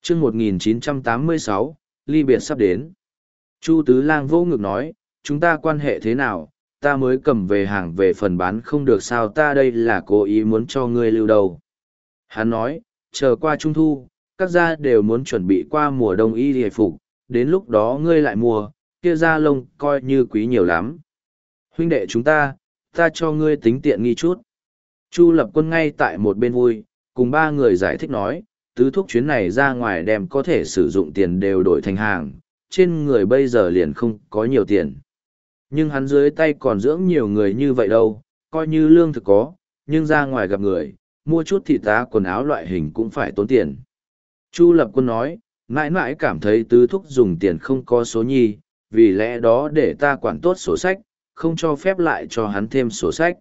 chương 1986, ly biệt sắp đến. Chu Tứ Lang vô ngực nói, chúng ta quan hệ thế nào, ta mới cầm về hàng về phần bán không được sao, ta đây là cố ý muốn cho ngươi lưu đầu. Hắn nói, chờ qua Trung Thu, các gia đều muốn chuẩn bị qua mùa đông y hề phục, đến lúc đó ngươi lại mua, kia da lông coi như quý nhiều lắm. Huynh đệ chúng ta cho ngươi tính tiện nghi chút. Chu Lập Quân ngay tại một bên vui, cùng ba người giải thích nói, tứ thúc chuyến này ra ngoài đem có thể sử dụng tiền đều đổi thành hàng, trên người bây giờ liền không có nhiều tiền. Nhưng hắn dưới tay còn dưỡng nhiều người như vậy đâu, coi như lương thực có, nhưng ra ngoài gặp người, mua chút thịt tá quần áo loại hình cũng phải tốn tiền. Chu Lập Quân nói, mãi mãi cảm thấy tứ thúc dùng tiền không có số nhi, vì lẽ đó để ta quản tốt sổ sách, không cho phép lại cho hắn thêm sổ sách.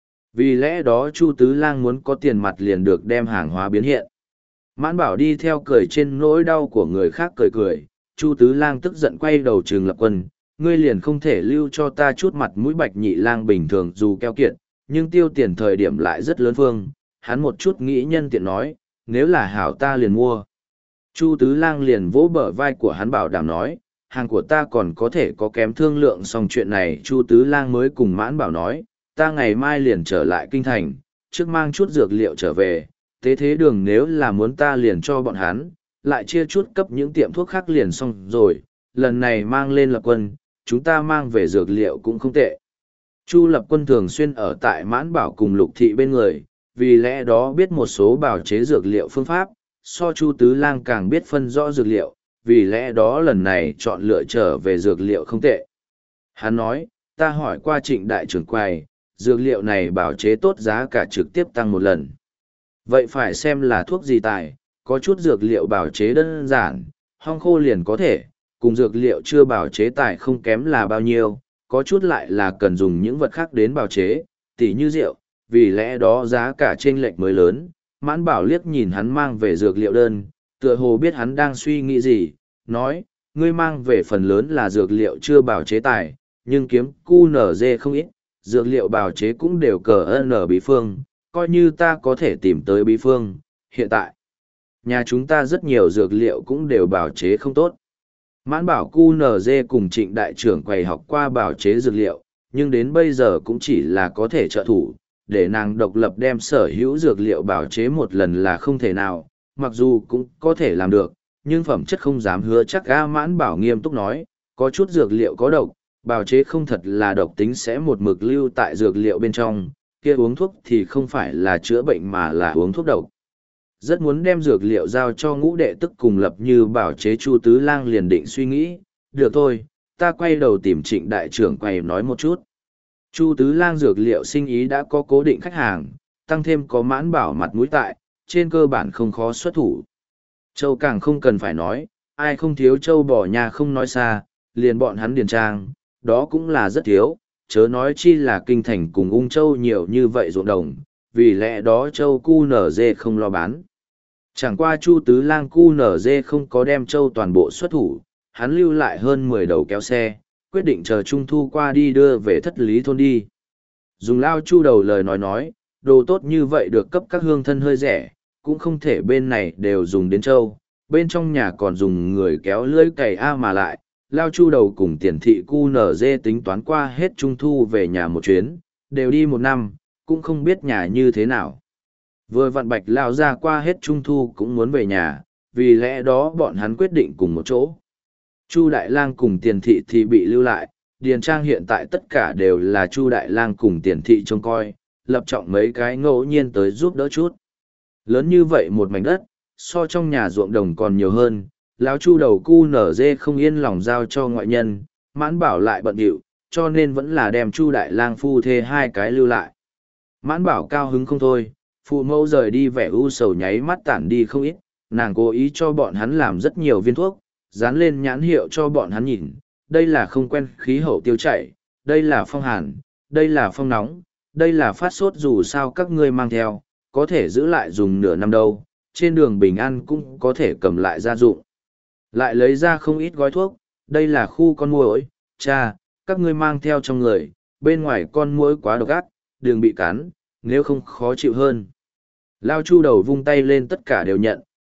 Vì lẽ đó Chu Tứ Lang muốn có tiền mặt liền được đem hàng hóa biến hiện. Mãn Bảo đi theo cười trên nỗi đau của người khác cười cười, Chu Tứ Lang tức giận quay đầu Trường Lập Quân, ngươi liền không thể lưu cho ta chút mặt mũi. Bạch Nhị Lang bình thường dù keo kiệt, nhưng tiêu tiền thời điểm lại rất lớn phương, hắn một chút nghĩ nhân tiện nói, nếu là hảo ta liền mua. Chu Tứ Lang liền vỗ bờ vai của hắn bảo đảm nói, hàng của ta còn có thể có kém thương lượng. Xong chuyện này Chu Tứ Lang mới cùng Mãn Bảo nói, ta ngày mai liền trở lại kinh thành, trước mang chút dược liệu trở về, tế thế đường nếu là muốn ta liền cho bọn hắn, lại chia chút cấp những tiệm thuốc khác liền xong rồi, lần này mang lên Lập Quân, chúng ta mang về dược liệu cũng không tệ. Chu Lập Quân thường xuyên ở tại Mãn Bảo cùng Lục Thị bên người, vì lẽ đó biết một số bào chế dược liệu phương pháp, so Chu Tứ Lang càng biết phân rõ dược liệu, vì lẽ đó lần này chọn lựa trở về dược liệu không tệ. Hắn nói, ta hỏi qua Trịnh đại trưởng quầy, dược liệu này bảo chế tốt giá cả trực tiếp tăng một lần. Vậy phải xem là thuốc gì tài, có chút dược liệu bảo chế đơn giản, hong khô liền có thể, cùng dược liệu chưa bảo chế tài không kém là bao nhiêu, có chút lại là cần dùng những vật khác đến bảo chế, tỉ như rượu, vì lẽ đó giá cả chênh lệch mới lớn. Mãn Bảo liếc nhìn hắn mang về dược liệu đơn, tựa hồ biết hắn đang suy nghĩ gì, nói, ngươi mang về phần lớn là dược liệu chưa bảo chế tài, nhưng kiếm QNZ không ít, dược liệu bảo chế cũng đều cờ N bí phương, coi như ta có thể tìm tới bí phương, hiện tại, nhà chúng ta rất nhiều dược liệu cũng đều bảo chế không tốt. Mãn Bảo QNZ cùng Trịnh đại trưởng quầy học qua bảo chế dược liệu, nhưng đến bây giờ cũng chỉ là có thể trợ thủ, để nàng độc lập đem sở hữu dược liệu bảo chế một lần là không thể nào, mặc dù cũng có thể làm được, nhưng phẩm chất không dám hứa chắc. Mãn Bảo nghiêm túc nói, có chút dược liệu có độc, bào chế không thật là độc tính sẽ một mực lưu tại dược liệu bên trong, kia uống thuốc thì không phải là chữa bệnh mà là uống thuốc độc. Rất muốn đem dược liệu giao cho Ngũ đệ tức cùng Lập Như bảo chế. Chu Tứ Lang liền định suy nghĩ, được thôi, ta quay đầu tìm Trịnh đại trưởng quầy nói một chút. Chu Tứ Lang dược liệu sinh ý đã có cố định khách hàng, tăng thêm có Mãn Bảo mặt mũi tại, trên cơ bản không khó xuất thủ. Châu càng không cần phải nói, ai không thiếu châu bò nhà không nói xa, liền bọn hắn Điền Trang, đó cũng là rất thiếu, chớ nói chi là kinh thành cùng Ung Châu nhiều như vậy ruộng đồng, vì lẽ đó châu QNZ không lo bán. Chẳng qua Chu Tứ Lang QNZ không có đem châu toàn bộ xuất thủ, hắn lưu lại hơn 10 đầu kéo xe, quyết định chờ Trung Thu qua đi đưa về Thất Lý thôn đi. Dùng Lao Chu đầu lời nói, đồ tốt như vậy được cấp các hương thân hơi rẻ, cũng không thể bên này đều dùng đến châu, bên trong nhà còn dùng người kéo lưỡi cày mà lại. Lao Chu đầu cùng Tiền thị QNZ tính toán qua hết Trung Thu về nhà một chuyến, đều đi một năm, cũng không biết nhà như thế nào. Vừa vặn Bạch Lao ra qua hết Trung Thu cũng muốn về nhà, vì lẽ đó bọn hắn quyết định cùng một chỗ. Chu Đại Lang cùng Tiền thị thì bị lưu lại, Điền Trang hiện tại tất cả đều là Chu Đại Lang cùng Tiền thị trông coi, lập trọng mấy cái ngẫu nhiên tới giúp đỡ chút. Lớn như vậy một mảnh đất, so trong nhà ruộng đồng còn nhiều hơn, lão Chu đầu QNZ không yên lòng giao cho ngoại nhân, Mãn Bảo lại bận rộn, cho nên vẫn là đem Chu Đại Lang phu thê hai cái lưu lại. Mãn Bảo cao hứng không thôi, phụ mẫu rời đi vẻ u sầu nháy mắt tản đi không ít, nàng cố ý cho bọn hắn làm rất nhiều viên thuốc, dán lên nhãn hiệu cho bọn hắn nhìn, đây là không quen khí hậu tiêu chảy, đây là phong hàn, đây là phong nóng, đây là phát sốt, dù sao các ngươi mang theo, có thể giữ lại dùng nửa năm đâu, trên đường bình an cũng có thể cầm lại gia dụng. Lại lấy ra không ít gói thuốc, đây là khu con muỗi, cha, các ngươi mang theo trong người, bên ngoài con muỗi quá độc ác, đừng bị cắn, nếu không khó chịu hơn. Lao Chu đầu vung tay lên tất cả đều nhận,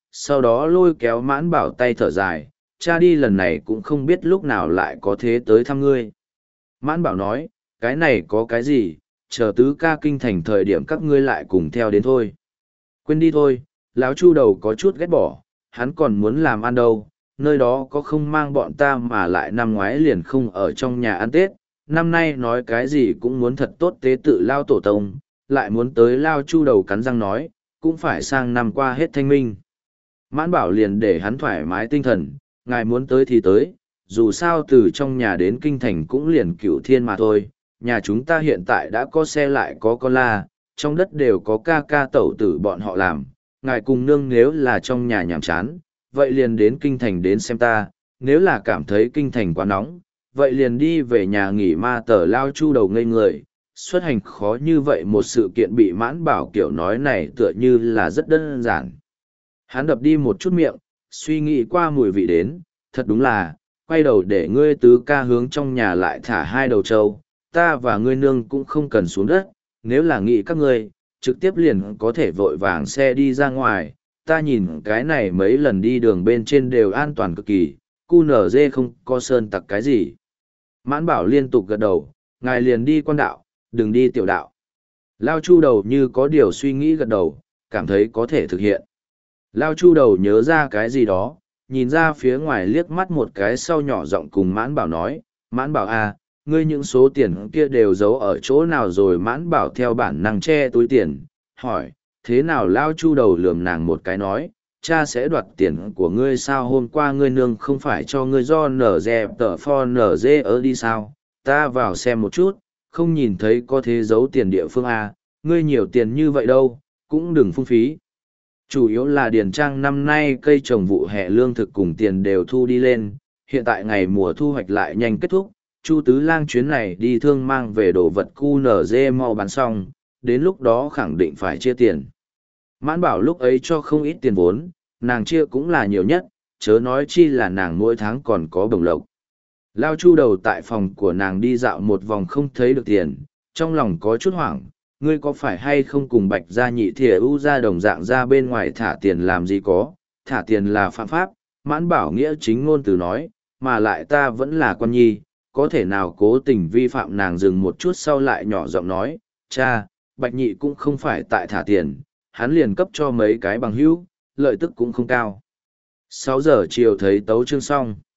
sau đó lôi kéo Mãn Bảo tay thở dài, cha đi lần này cũng không biết lúc nào lại có thế tới thăm ngươi. Mãn Bảo nói, cái này có cái gì, chờ tứ ca kinh thành thời điểm các ngươi lại cùng theo đến thôi. Quên đi thôi, lão Chu đầu có chút ghét bỏ, hắn còn muốn làm ăn đâu, nơi đó có không mang bọn ta mà lại năm ngoái liền không ở trong nhà ăn Tết, năm nay nói cái gì cũng muốn thật tốt tế tự lao tổ tông, lại muốn tới lao Chu đầu cắn răng nói, cũng phải sang năm qua hết thanh minh. Mãn Bảo liền để hắn thoải mái tinh thần, ngài muốn tới thì tới, dù sao từ trong nhà đến kinh thành cũng liền Cửu Thiên mà thôi, nhà chúng ta hiện tại đã có xe lại có con la, trong đất đều có ca ca tẩu tử bọn họ làm, ngài cùng nương nếu là trong nhà nhàm chán, vậy liền đến kinh thành đến xem ta, nếu là cảm thấy kinh thành quá nóng, vậy liền đi về nhà nghỉ ma tờ lao Chu đầu ngây người. Xuất hành khó như vậy một sự kiện bị Mãn Bảo kiểu nói này tựa như là rất đơn giản. Hắn đập đi một chút miệng, suy nghĩ qua mùi vị đến, thật đúng là, quay đầu để ngươi tứ ca hướng trong nhà lại thả hai đầu trâu, ta và ngươi nương cũng không cần xuống đất, nếu là nghĩ các ngươi, trực tiếp liền có thể vội vàng xe đi ra ngoài, ta nhìn cái này mấy lần đi đường bên trên đều an toàn cực kỳ, cu nở dê không có sơn tặc cái gì. Mãn Bảo liên tục gật đầu, ngài liền đi quan đạo, đừng đi tiểu đạo. Lao Chu đầu như có điều suy nghĩ gật đầu, cảm thấy có thể thực hiện. Lao Chu đầu nhớ ra cái gì đó, nhìn ra phía ngoài liếc mắt một cái sau nhỏ giọng cùng Mãn Bảo nói, Mãn Bảo à, ngươi những số tiền kia đều giấu ở chỗ nào rồi? Mãn Bảo theo bản năng che túi tiền, hỏi, thế nào? Lao Chu đầu lườm nàng một cái nói, cha sẽ đoạt tiền của ngươi sao? Hôm qua ngươi nương không phải cho ngươi do nở dẹp tờ pho nở dê ở đi sao? Ta vào xem một chút, không nhìn thấy có thế giấu tiền địa phương à, ngươi nhiều tiền như vậy đâu, cũng đừng phung phí. Chủ yếu là Điền Trang năm nay cây trồng vụ hè lương thực cùng tiền đều thu đi lên, hiện tại ngày mùa thu hoạch lại nhanh kết thúc, Chu Tứ Lang chuyến này đi thương mang về đồ vật QNZ mau bán xong, đến lúc đó khẳng định phải chia tiền. Mãn Bảo lúc ấy cho không ít tiền vốn, nàng chia cũng là nhiều nhất, chớ nói chi là nàng mỗi tháng còn có bổng lộc. Lao Chu đầu tại phòng của nàng đi dạo một vòng không thấy được tiền, trong lòng có chút hoảng, ngươi có phải hay không cùng Bạch gia nhị thìa u ra đồng dạng ra bên ngoài thả tiền làm gì có, thả tiền là phạm pháp. Mãn Bảo nghĩa chính ngôn từ nói, mà lại ta vẫn là con nhi, có thể nào cố tình vi phạm. Nàng dừng một chút sau lại nhỏ giọng nói, cha, Bạch nhị cũng không phải tại thả tiền, hắn liền cấp cho mấy cái bằng hữu, lợi tức cũng không cao. 6 giờ chiều thấy tấu chương xong.